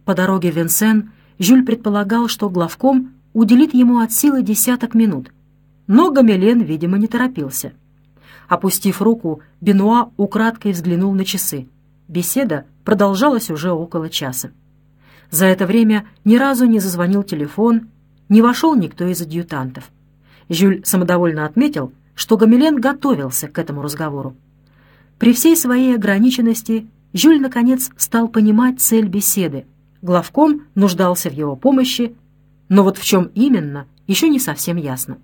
По дороге в Винсен Жюль предполагал, что главком уделит ему от силы 10 минут. Но Гамилен, видимо, не торопился. Опустив руку, Бенуа украдкой взглянул на часы. Беседа продолжалась уже около часа. За это время ни разу не зазвонил телефон, не вошел никто из адъютантов. Жюль самодовольно отметил, что Гамилен готовился к этому разговору. При всей своей ограниченности Жюль, наконец, стал понимать цель беседы. Главком нуждался в его помощи, но вот в чем именно, еще не совсем ясно.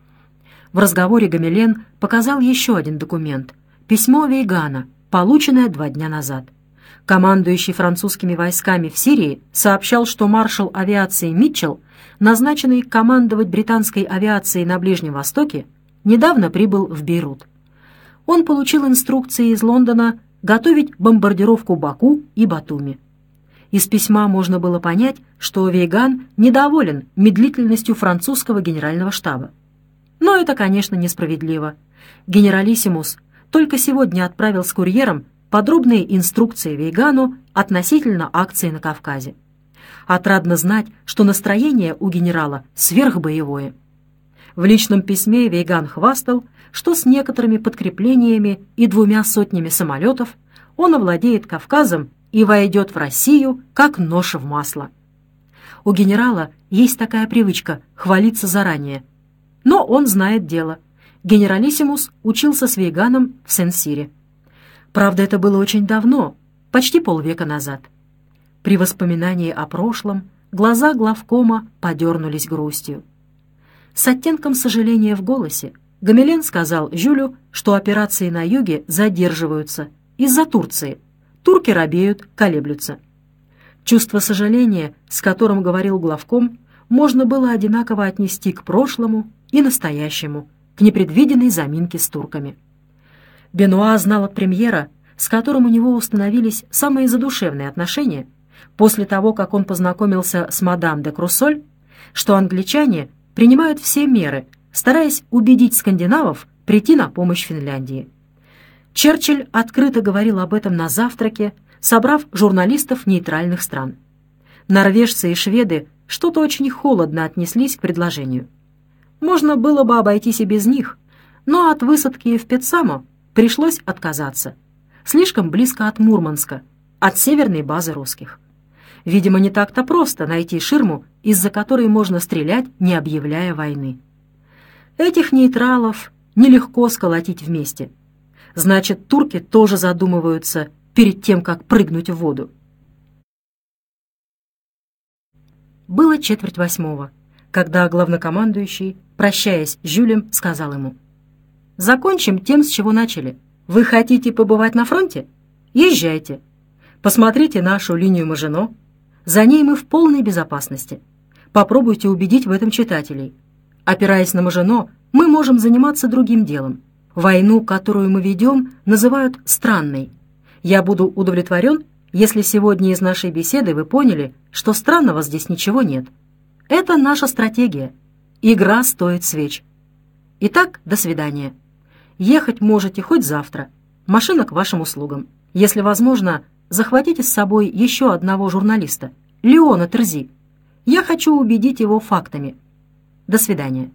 В разговоре Гамилен показал еще один документ — письмо Вейгана, полученное 2 дня назад. Командующий французскими войсками в Сирии сообщал, что маршал авиации Митчелл, назначенный командовать британской авиацией на Ближнем Востоке, недавно прибыл в Бейрут. Он получил инструкции из Лондона готовить бомбардировку Баку и Батуми. Из письма можно было понять, что Вейган недоволен медлительностью французского генерального штаба. Но это, конечно, несправедливо. Генералиссимус только сегодня отправил с курьером подробные инструкции Вейгану относительно акции на Кавказе. Отрадно знать, что настроение у генерала сверхбоевое. В личном письме Вейган хвастал, что с некоторыми подкреплениями и 2 сотнями самолетов он овладеет Кавказом и войдет в Россию, как нож в масло. У генерала есть такая привычка хвалиться заранее. Но он знает дело. Генералиссимус учился с Вейганом в Сен-Сире. Правда, это было очень давно, почти полвека назад. При воспоминании о прошлом глаза главкома подернулись грустью. С оттенком сожаления в голосе Гамилен сказал Жюлю, что операции на юге задерживаются из-за Турции. Турки робеют, колеблются. Чувство сожаления, с которым говорил главком, можно было одинаково отнести к прошлому и настоящему, к непредвиденной заминке с турками. Бенуа знал от премьера, с которым у него установились самые задушевные отношения, после того, как он познакомился с мадам де Круссоль, что англичане принимают все меры, стараясь убедить скандинавов прийти на помощь Финляндии. Черчилль открыто говорил об этом на завтраке, собрав журналистов нейтральных стран. Норвежцы и шведы что-то очень холодно отнеслись к предложению. Можно было бы обойтись и без них, но от высадки в Петсамо пришлось отказаться. Слишком близко от Мурманска, от северной базы русских. Видимо, не так-то просто найти ширму, из-за которой можно стрелять, не объявляя войны. Этих нейтралов нелегко сколотить вместе. Значит, турки тоже задумываются перед тем, как прыгнуть в воду. Было 7:45, когда главнокомандующий, прощаясь с Жюлем, сказал ему: «Закончим тем, с чего начали. Вы хотите побывать на фронте? Езжайте. Посмотрите нашу линию Мажино. За ней мы в полной безопасности. Попробуйте убедить в этом читателей. Опираясь на Мажино, мы можем заниматься другим делом. Войну, которую мы ведем, называют странной. Я буду удовлетворен, если сегодня из нашей беседы вы поняли, что странного здесь ничего нет. Это наша стратегия. Игра стоит свеч. Итак, до свидания. Ехать можете хоть завтра. Машина к вашим услугам. Если возможно, захватите с собой еще одного журналиста, Леона Терзи. Я хочу убедить его фактами. До свидания».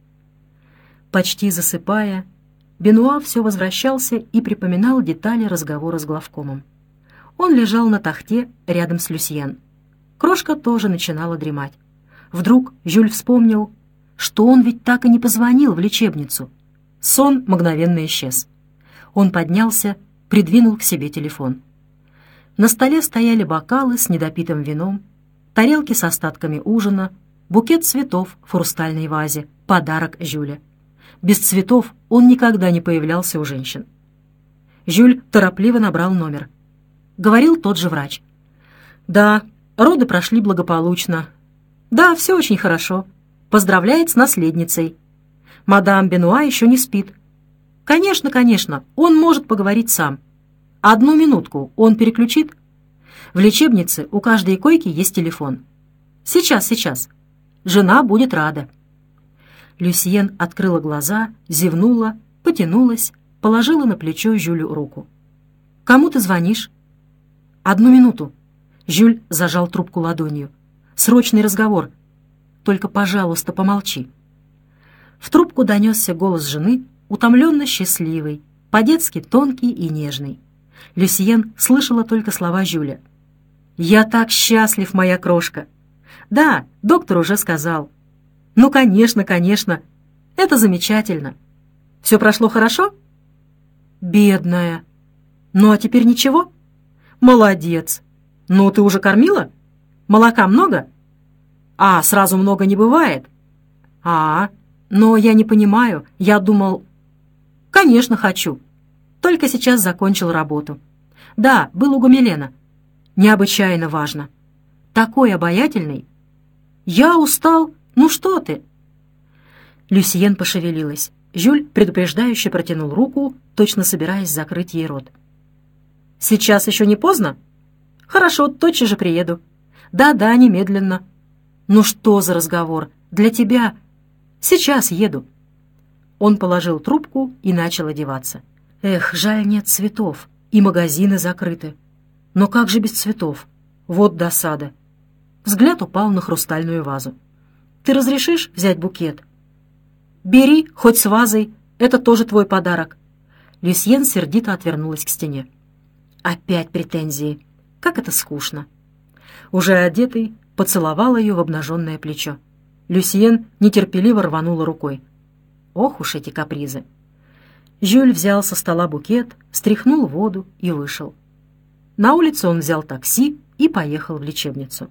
Почти засыпая, Бенуа все возвращался и припоминал детали разговора с главкомом. Он лежал на тахте рядом с Люсьен. Крошка тоже начинала дремать. Вдруг Жюль вспомнил, что он ведь так и не позвонил в лечебницу. Сон мгновенно исчез. Он поднялся, придвинул к себе телефон. На столе стояли бокалы с недопитым вином, тарелки с остатками ужина, букет цветов в хрустальной вазе, подарок Жюля. Без цветов он никогда не появлялся у женщин. Жюль торопливо набрал номер. Говорил тот же врач. «Да, роды прошли благополучно. Да, все очень хорошо. Поздравляет с наследницей. Мадам Бенуа еще не спит. Конечно, конечно, он может поговорить сам. 1 минутку, он переключит. В лечебнице у каждой койки есть телефон. Сейчас. Жена будет рада». Люсьен открыла глаза, зевнула, потянулась, положила на плечо Жюлю руку. «Кому ты звонишь?» 1 минуту. Жюль зажал трубку ладонью. «Срочный разговор. Только, пожалуйста, помолчи». В трубку донесся голос жены, утомленно счастливый, по-детски тонкий и нежный. Люсьен слышала только слова Жюля. «Я так счастлив, моя крошка!» «Да, доктор уже сказал». «Ну, конечно, конечно. Это замечательно. Все прошло хорошо?» «Бедная. Ну, а теперь ничего?» «Молодец. Ну, ты уже кормила? Молока много?» «А, сразу много не бывает?» Но я не понимаю. Я думал...» «Конечно, хочу. Только сейчас закончил работу. Да, был у Гумилена. Необычайно важно. Такой обаятельный. Я устал. Ну что ты?» Люсьен пошевелилась. Жюль предупреждающе протянул руку, точно собираясь закрыть ей рот. «Сейчас еще не поздно?» «Хорошо, тотчас же приеду». «Да-да, немедленно». «Ну что за разговор? Для тебя...» «Сейчас еду». Он положил трубку и начал одеваться. «Эх, жаль, нет цветов, и магазины закрыты. Но как же без цветов? Вот досада». Взгляд упал на хрустальную вазу. «Ты разрешишь взять букет?» «Бери, хоть с вазой, это тоже твой подарок». Люсьен сердито отвернулась к стене. «Опять претензии. Как это скучно». Уже одетый, поцеловал ее в обнаженное плечо. Люсьен нетерпеливо рванула рукой. Ох уж эти капризы. Жюль взял со стола букет, стряхнул воду и вышел. На улице он взял такси и поехал в лечебницу.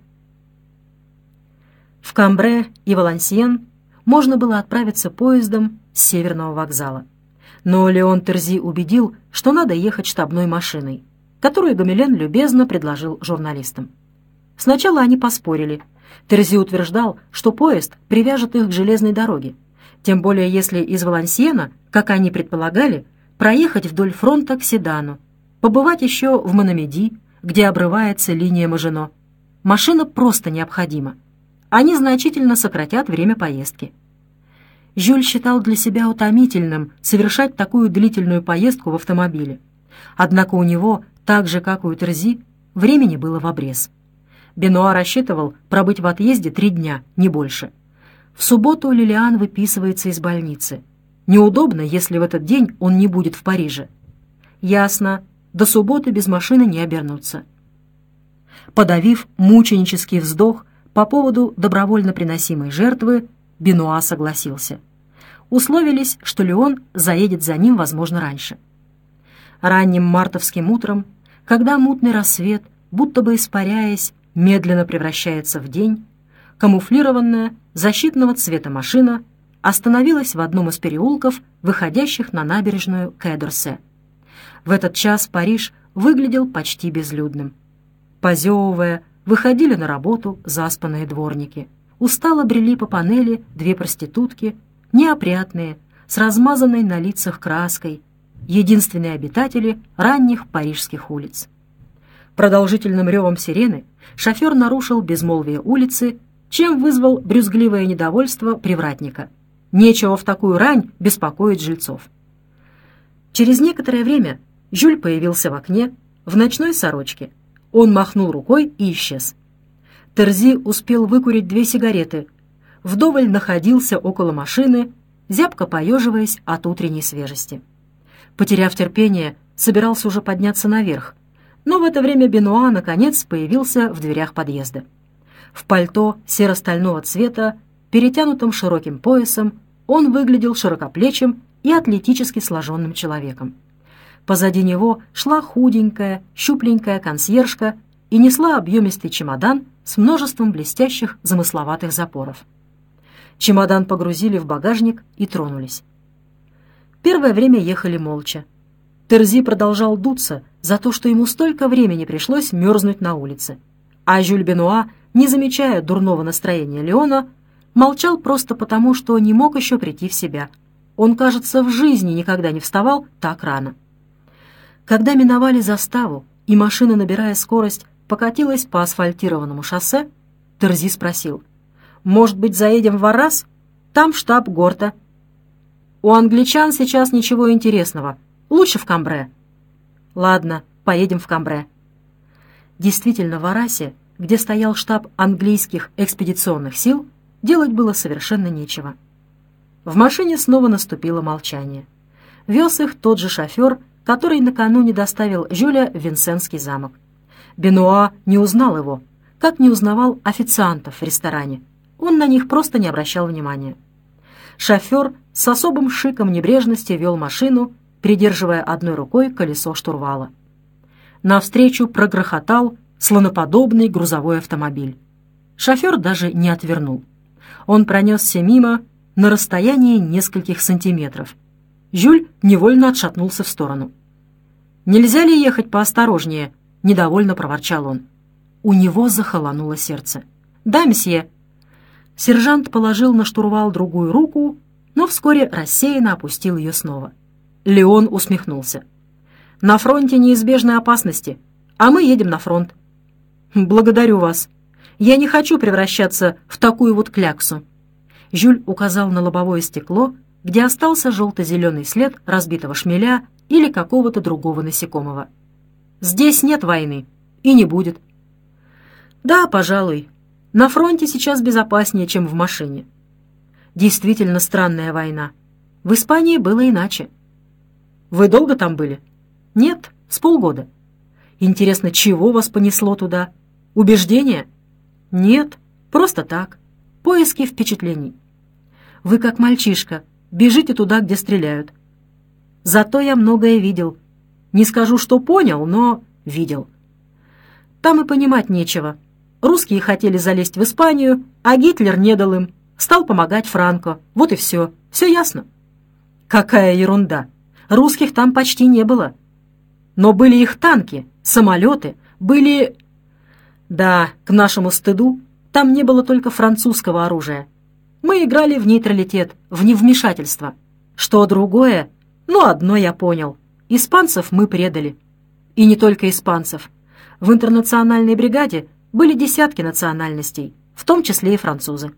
В Камбре и Валансиен можно было отправиться поездом с северного вокзала. Но Леон Терзи убедил, что надо ехать штабной машиной, которую Гомелен любезно предложил журналистам. Сначала они поспорили. Терзи утверждал, что поезд привяжет их к железной дороге, тем более если из Валансиена, как они предполагали, проехать вдоль фронта к Седану, побывать еще в Мономеди, где обрывается линия Мажино. Машина просто необходима. Они значительно сократят время поездки. Жюль считал для себя утомительным совершать такую длительную поездку в автомобиле. Однако у него, так же, как и у Терзи, времени было в обрез. Бенуа рассчитывал пробыть в отъезде 3 дня, не больше. В субботу Лилиан выписывается из больницы. Неудобно, если в этот день он не будет в Париже. Ясно, до субботы без машины не обернуться. Подавив мученический вздох по поводу добровольно приносимой жертвы, Бенуа согласился. Условились, что Леон заедет за ним, возможно, раньше. Ранним мартовским утром, когда мутный рассвет, будто бы испаряясь, медленно превращается в день, камуфлированная, защитного цвета машина остановилась в одном из переулков, выходящих на набережную Кэ-д'Орсе. В этот час Париж выглядел почти безлюдным. Позевывая, выходили на работу заспанные дворники. Устало брели по панели 2 проститутки, неопрятные, с размазанной на лицах краской, единственные обитатели ранних парижских улиц. Продолжительным ревом сирены шофер нарушил безмолвие улицы, чем вызвал брюзгливое недовольство привратника. Нечего в такую рань беспокоить жильцов. Через некоторое время Жюль появился в окне в ночной сорочке. Он махнул рукой и исчез. Терзи успел выкурить 2 сигареты, вдоволь находился около машины, зябко поеживаясь от утренней свежести. Потеряв терпение, собирался уже подняться наверх, но в это время Бенуа, наконец, появился в дверях подъезда. В пальто серо-стального цвета, перетянутым широким поясом, он выглядел широкоплечим и атлетически сложенным человеком. Позади него шла худенькая, щупленькая консьержка и несла объемистый чемодан с множеством блестящих замысловатых запоров. Чемодан погрузили в багажник и тронулись. Первое время ехали молча. Терзи продолжал дуться за то, что ему столько времени пришлось мерзнуть на улице. А Жюль Бенуа, не замечая дурного настроения Леона, молчал просто потому, что не мог еще прийти в себя. Он, кажется, в жизни никогда не вставал так рано. Когда миновали заставу, и машина, набирая скорость, покатилась по асфальтированному шоссе, Терзи спросил: «Может быть, заедем в Аррас? Там штаб Горта». «У англичан сейчас ничего интересного. Лучше в Камбре». «Ладно, поедем в Камбре». Действительно, в Арасе, где стоял штаб английских экспедиционных сил, делать было совершенно нечего. В машине снова наступило молчание. Вез их тот же шофер, который накануне доставил Жюля в Винсенский замок. Бенуа не узнал его, как не узнавал официантов в ресторане. Он на них просто не обращал внимания. Шофер с особым шиком небрежности вел машину, придерживая одной рукой колесо штурвала. Навстречу прогрохотал слоноподобный грузовой автомобиль. Шофер даже не отвернул. Он пронесся мимо на расстоянии нескольких сантиметров. Жюль невольно отшатнулся в сторону. «Нельзя ли ехать поосторожнее?» — недовольно проворчал он. У него захолонуло сердце. «Да, месье». Сержант положил на штурвал другую руку, но вскоре рассеянно опустил ее снова. Леон усмехнулся. «На фронте неизбежны опасности, а мы едем на фронт». «Благодарю вас. Я не хочу превращаться в такую вот кляксу». Жюль указал на лобовое стекло, где остался желто-зеленый след разбитого шмеля или какого-то другого насекомого. «Здесь нет войны. И не будет». «Да, пожалуй. На фронте сейчас безопаснее, чем в машине». Действительно странная война. В Испании было иначе. «Вы долго там были?» «Нет, с полгода». «Интересно, чего вас понесло туда? Убеждения?» «Нет, просто так. Поиски впечатлений». «Вы как мальчишка. Бежите туда, где стреляют». «Зато я многое видел. Не скажу, что понял, но видел». «Там и понимать нечего. Русские хотели залезть в Испанию, а Гитлер не дал им. Стал помогать Франко. Вот и все. Все ясно». «Какая ерунда. Русских там почти не было. Но были их танки, самолеты, были...» «Да, к нашему стыду, там не было только французского оружия. Мы играли в нейтралитет, в невмешательство. Что другое? Ну, одно я понял. Испанцев мы предали. И не только испанцев. В интернациональной бригаде были десятки национальностей, в том числе и французы.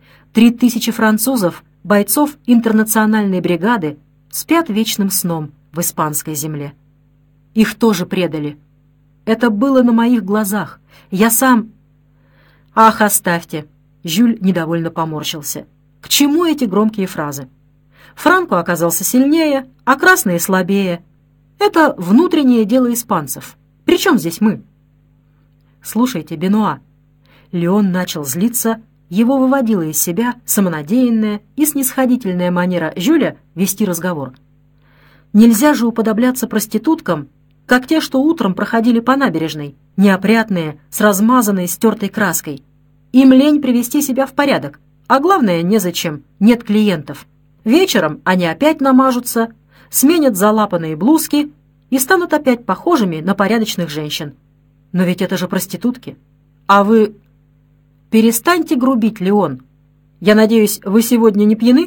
3000 французов, бойцов интернациональной бригады, спят вечным сном в испанской земле. Их тоже предали. Это было на моих глазах. Я сам... «Ах, оставьте!» Жюль недовольно поморщился. «К чему эти громкие фразы? Франко оказался сильнее, а красные слабее. Это внутреннее дело испанцев. Причем здесь мы?» «Слушайте, Бенуа». Леон начал злиться, его выводила из себя самонадеянная и снисходительная манера Жюля вести разговор. «Нельзя же уподобляться проституткам, как те, что утром проходили по набережной, неопрятные, с размазанной стертой краской. Им лень привести себя в порядок, а главное, незачем, нет клиентов. Вечером они опять намажутся, сменят залапанные блузки и станут опять похожими на порядочных женщин. Но ведь это же проститутки. А вы...» «Перестаньте грубить, Леон. Я надеюсь, вы сегодня не пьяны?»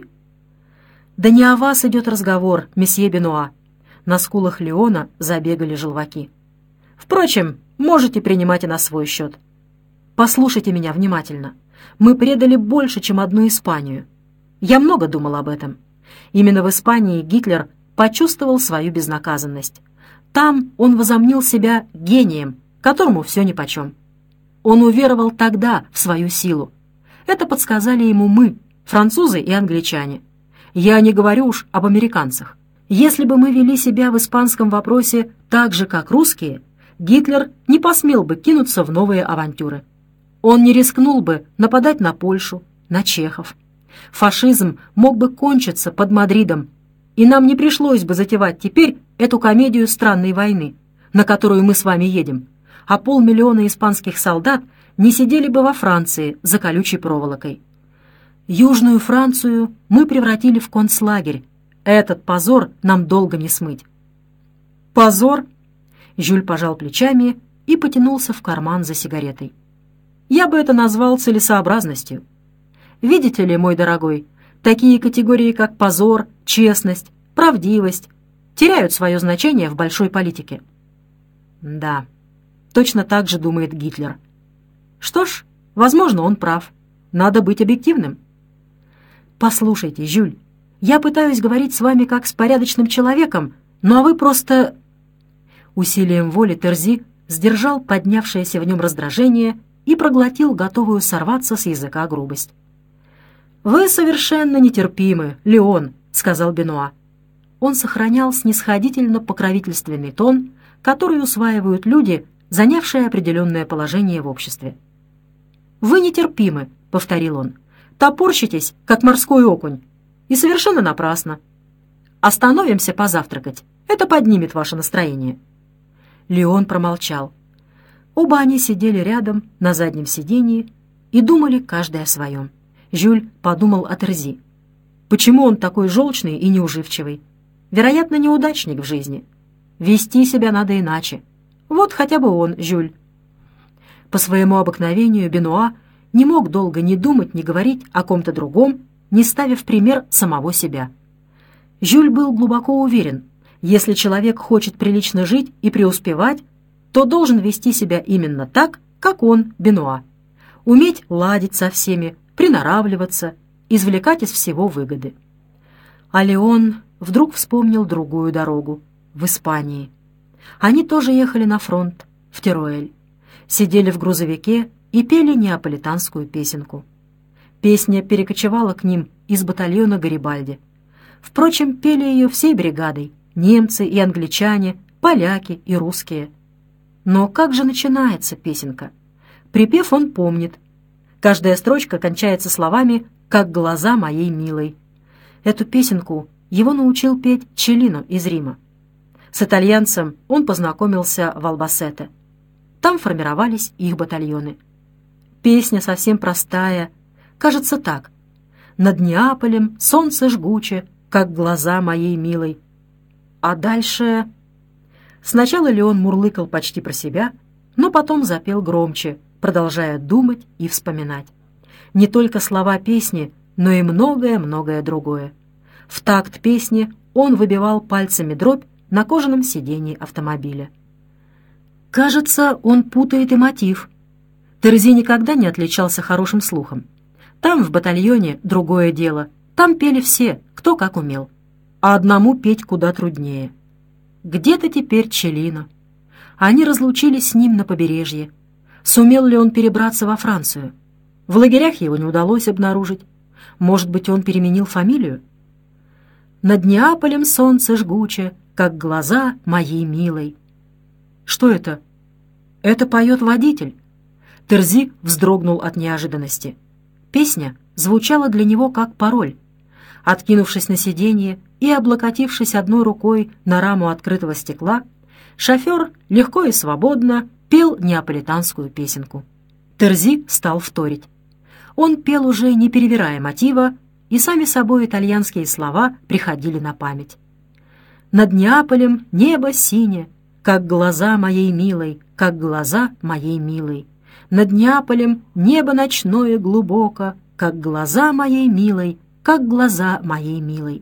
«Да не о вас идет разговор, месье Бенуа». На скулах Леона забегали желваки. «Впрочем, можете принимать и на свой счет. Послушайте меня внимательно. Мы предали больше, чем одну Испанию. Я много думал об этом. Именно в Испании Гитлер почувствовал свою безнаказанность. Там он возомнил себя гением, которому все нипочем. Он уверовал тогда в свою силу. Это подсказали ему мы, французы и англичане. Я не говорю уж об американцах. Если бы мы вели себя в испанском вопросе так же, как русские, Гитлер не посмел бы кинуться в новые авантюры. Он не рискнул бы нападать на Польшу, на чехов. Фашизм мог бы кончиться под Мадридом, и нам не пришлось бы затевать теперь эту комедию странной войны, на которую мы с вами едем, а 500 000 испанских солдат не сидели бы во Франции за колючей проволокой. Южную Францию мы превратили в концлагерь. Этот позор нам долго не смыть». «Позор?» Жюль пожал плечами и потянулся в карман за сигаретой. «Я бы это назвал целесообразностью. Видите ли, мой дорогой, такие категории, как позор, честность, правдивость, теряют свое значение в большой политике». «Да, точно так же думает Гитлер. Что ж, возможно, он прав. Надо быть объективным». «Послушайте, Жюль, я пытаюсь говорить с вами как с порядочным человеком, ну а вы просто...» Усилием воли Терзи сдержал поднявшееся в нем раздражение и проглотил готовую сорваться с языка грубость. «Вы совершенно нетерпимы, Леон», — сказал Бенуа. Он сохранял снисходительно-покровительственный тон, который усваивают люди, занявшие определенное положение в обществе. «Вы нетерпимы», — повторил он, — «топорщитесь, как морской окунь, и совершенно напрасно. Остановимся позавтракать, это поднимет ваше настроение». Леон промолчал. Оба они сидели рядом на заднем сиденье и думали каждый о своем. Жюль подумал о Терзи. Почему он такой желчный и неуживчивый? Вероятно, неудачник в жизни. Вести себя надо иначе. Вот хотя бы он, Жюль. По своему обыкновению Бенуа не мог долго ни думать, ни говорить о ком-то другом, не ставя в пример самого себя. Жюль был глубоко уверен, если человек хочет прилично жить и преуспевать, то должен вести себя именно так, как он, Бенуа. Уметь ладить со всеми, приноравливаться, извлекать из всего выгоды. А Леон вдруг вспомнил другую дорогу, в Испании. Они тоже ехали на фронт, в Теруэль. Сидели в грузовике и пели неаполитанскую песенку. Песня перекочевала к ним из батальона Гарибальди. Впрочем, пели ее всей бригадой, немцы и англичане, поляки и русские. Но как же начинается песенка? Припев он помнит. Каждая строчка кончается словами «как глаза моей милой». Эту песенку его научил петь Челлино из Рима. С итальянцем он познакомился в Албасете. Там формировались их батальоны. Песня совсем простая, кажется так. «Над Неаполем солнце жгуче, как глаза моей милой». А дальше... Сначала Леон мурлыкал почти про себя, но потом запел громче, продолжая думать и вспоминать. Не только слова песни, но и многое-многое другое. В такт песни он выбивал пальцами дробь на кожаном сиденье автомобиля. Кажется, он путает и мотив. Терзи никогда не отличался хорошим слухом. Там, в батальоне, другое дело. Там пели все, кто как умел. А одному петь куда труднее. Где-то теперь Челлино. Они разлучились с ним на побережье. Сумел ли он перебраться во Францию? В лагерях его не удалось обнаружить. Может быть, он переменил фамилию? «Над Неаполем солнце жгуче, как глаза моей милой». Что это? Это поет водитель. Терзи вздрогнул от неожиданности. Песня звучала для него как пароль. Откинувшись на сиденье и облокотившись одной рукой на раму открытого стекла, шофер легко и свободно пел неаполитанскую песенку. Терзи стал вторить. Он пел уже не перевирая мотива, и сами собой итальянские слова приходили на память. «Над Неаполем небо синее, как глаза моей милой, как глаза моей милой. Над Неаполем небо ночное глубоко, как глаза моей милой, как глаза моей милой».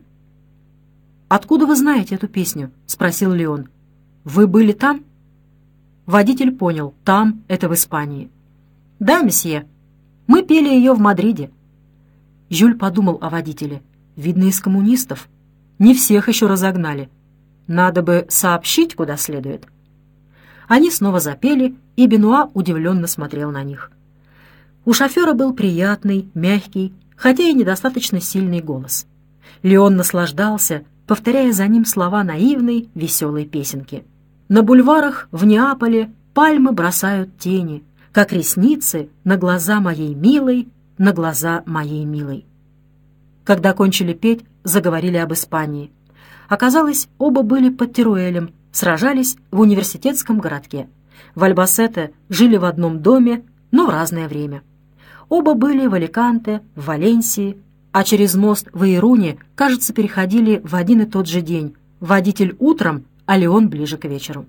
«Откуда вы знаете эту песню?» — спросил Леон. «Вы были там?» Водитель понял, там — это в Испании. «Да, месье. Мы пели ее в Мадриде». Жюль подумал о водителе. Видно, из коммунистов. Не всех еще разогнали. Надо бы сообщить, куда следует. Они снова запели, и Бенуа удивленно смотрел на них. У шофера был приятный, мягкий, хотя и недостаточно сильный голос. Леон наслаждался, повторяя за ним слова наивной, веселой песенки. «На бульварах в Неаполе пальмы бросают тени, как ресницы на глаза моей милой, на глаза моей милой». Когда кончили петь, заговорили об Испании. Оказалось, оба были под Теруэлем, сражались в университетском городке. В Альбасете жили в одном доме, но в разное время. Оба были в Аликанте, в Валенсии, а через мост в Ируне, кажется, переходили в один и тот же день. Водитель утром, а Леон ближе к вечеру.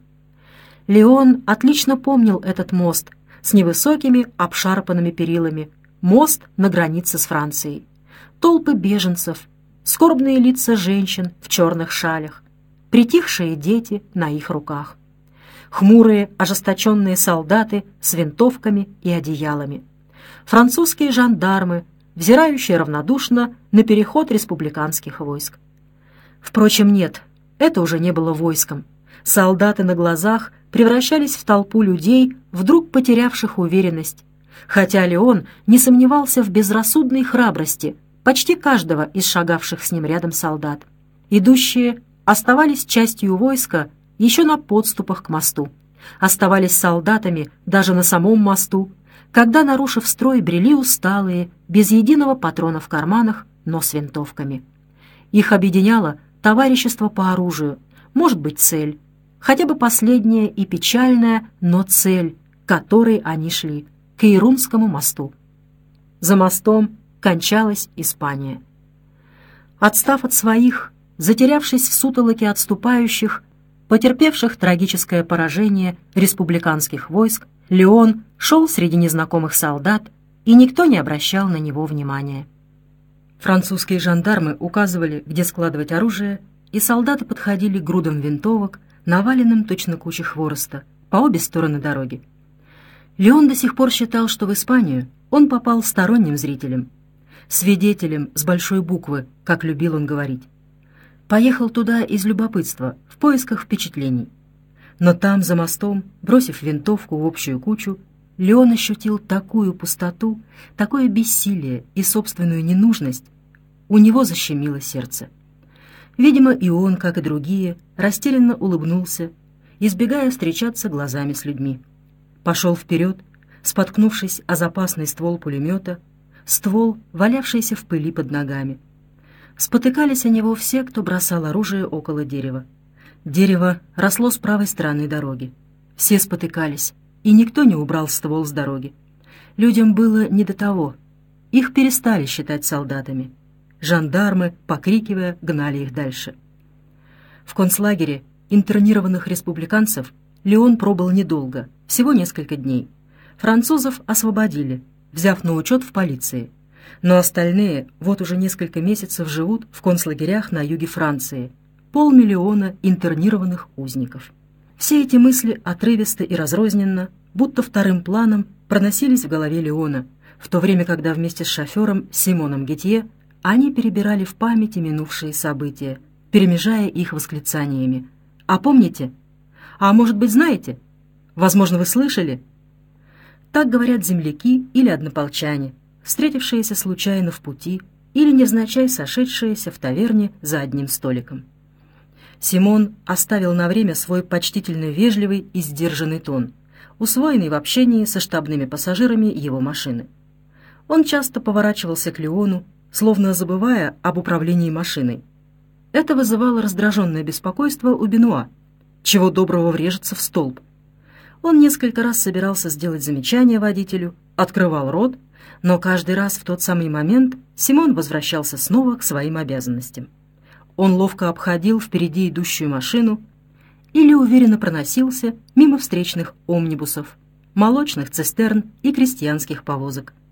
Леон отлично помнил этот мост с невысокими обшарпанными перилами, мост на границе с Францией. Толпы беженцев, скорбные лица женщин в черных шалях, притихшие дети на их руках, хмурые, ожесточенные солдаты с винтовками и одеялами, французские жандармы, взирающие равнодушно на переход республиканских войск. Впрочем, нет, это уже не было войском. Солдаты на глазах превращались в толпу людей, вдруг потерявших уверенность, хотя Леон не сомневался в безрассудной храбрости почти каждого из шагавших с ним рядом солдат. Идущие оставались частью войска еще на подступах к мосту, оставались солдатами даже на самом мосту, когда, нарушив строй, брели усталые, без единого патрона в карманах, но с винтовками. Их объединяло товарищество по оружию, может быть, цель, хотя бы последняя и печальная, но цель, к которой они шли, к Ирунскому мосту. За мостом кончалась Испания. Отстав от своих, затерявшись в сутолоке отступающих, потерпевших трагическое поражение республиканских войск, Леон шел среди незнакомых солдат, и никто не обращал на него внимания. Французские жандармы указывали, где складывать оружие, и солдаты подходили к грудам винтовок, наваленным точно куче хвороста, по обе стороны дороги. Леон до сих пор считал, что в Испанию он попал сторонним зрителем, свидетелем с большой буквы, как любил он говорить. Поехал туда из любопытства, в поисках впечатлений. Но там, за мостом, бросив винтовку в общую кучу, Леон ощутил такую пустоту, такое бессилие и собственную ненужность. У него защемило сердце. Видимо, и он, как и другие, растерянно улыбнулся, избегая встречаться глазами с людьми. Пошел вперед, споткнувшись о запасный ствол пулемета, ствол, валявшийся в пыли под ногами. Спотыкались о него все, кто бросал оружие около дерева. Дерево росло с правой стороны дороги. Все спотыкались, и никто не убрал ствол с дороги. Людям было не до того. Их перестали считать солдатами. Жандармы, покрикивая, гнали их дальше. В концлагере интернированных республиканцев Леон пробыл недолго, всего несколько дней. Французов освободили, взяв на учет в полиции. Но остальные вот уже несколько месяцев живут в концлагерях на юге Франции. 500 000 интернированных узников. Все эти мысли отрывисто и разрозненно, будто вторым планом, проносились в голове Леона, в то время, когда вместе с шофером Симоном Гетье они перебирали в памяти минувшие события, перемежая их восклицаниями. «А помните? А может быть, знаете? Возможно, вы слышали?» Так говорят земляки или однополчане, встретившиеся случайно в пути или невзначай сошедшиеся в таверне за одним столиком. Симон оставил на время свой почтительно вежливый и сдержанный тон, усвоенный в общении со штабными пассажирами его машины. Он часто поворачивался к Леону, словно забывая об управлении машиной. Это вызывало раздраженное беспокойство у Бенуа, чего доброго врежется в столб. Он несколько раз собирался сделать замечание водителю, открывал рот, но каждый раз в тот самый момент Симон возвращался снова к своим обязанностям. Он ловко обходил впереди идущую машину или уверенно проносился мимо встречных омнибусов, молочных цистерн и крестьянских повозок.